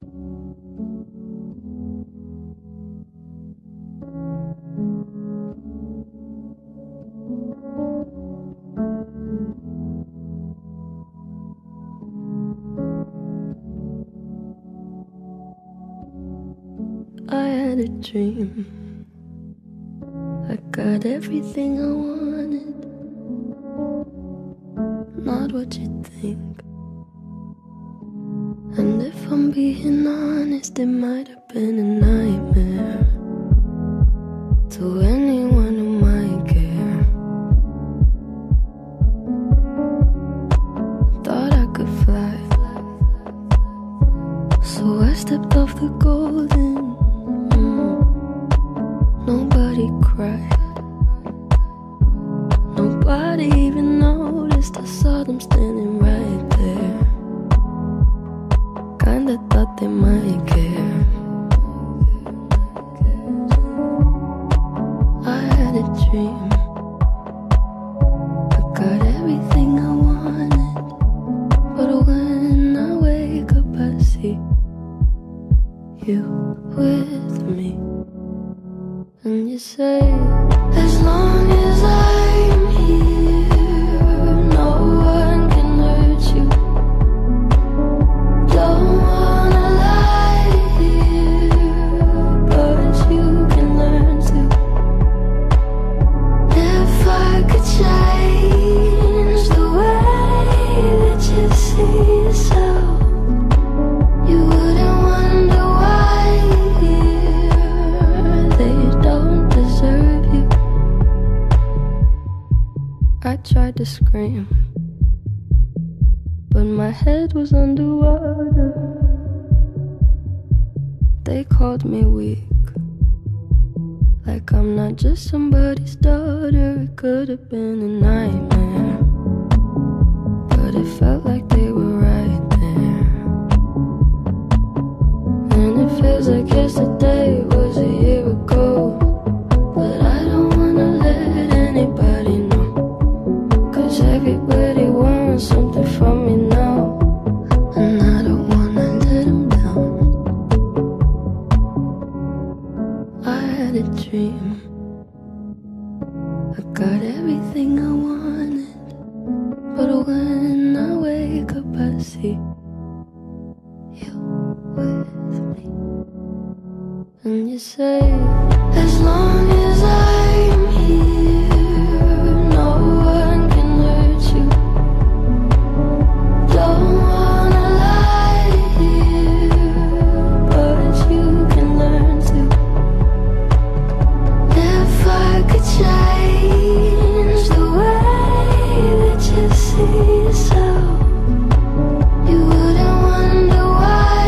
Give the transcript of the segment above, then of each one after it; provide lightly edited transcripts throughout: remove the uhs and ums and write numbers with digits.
I had a dream. I got everything I wanted, not what you think. And if I'm being honest, it might have been a nightmare to anyone who might care. Thought I could fly, so I stepped off the golden. Nobody cried, nobody even noticed. I saw them standing right there. Kinda thought they might care. I had a dream. I got everything I wanted, but when I wake up I see you with me. And you say, as long as I'm here, no one can hurt you. Don't wanna lie here, but you can learn to. If I could change the way that you see yourself, you wouldn't wonder why they don't deserve you. I tried to scream, but my head was underwater. They called me weak, like I'm not just somebody's daughter. It could have been a nightmare, but it felt like they were right there. And it feels like yesterday was a year ago, but I don't wanna let anybody know, 'cause everybody wants something from me now, and I don't wanna let them down. I had a dream. I got everything I wanted, but when I wake up I see you with me. And you say, as long as I'm here, no one can hurt you. Don't wanna lie here, but you can learn to. If I could change the way that you see yourself, you wouldn't wonder why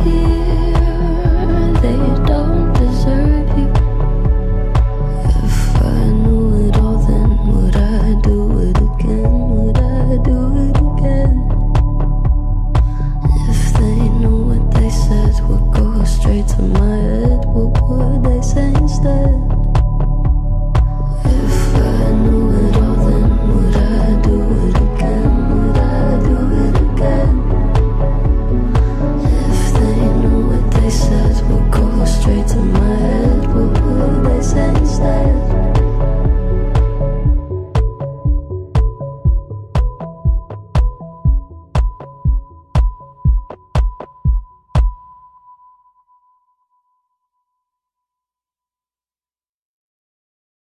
they don't deserve you. If I knew it all, then would I do it again? Would I do it again? If they knew what they said would go straight to my head, what would they say instead?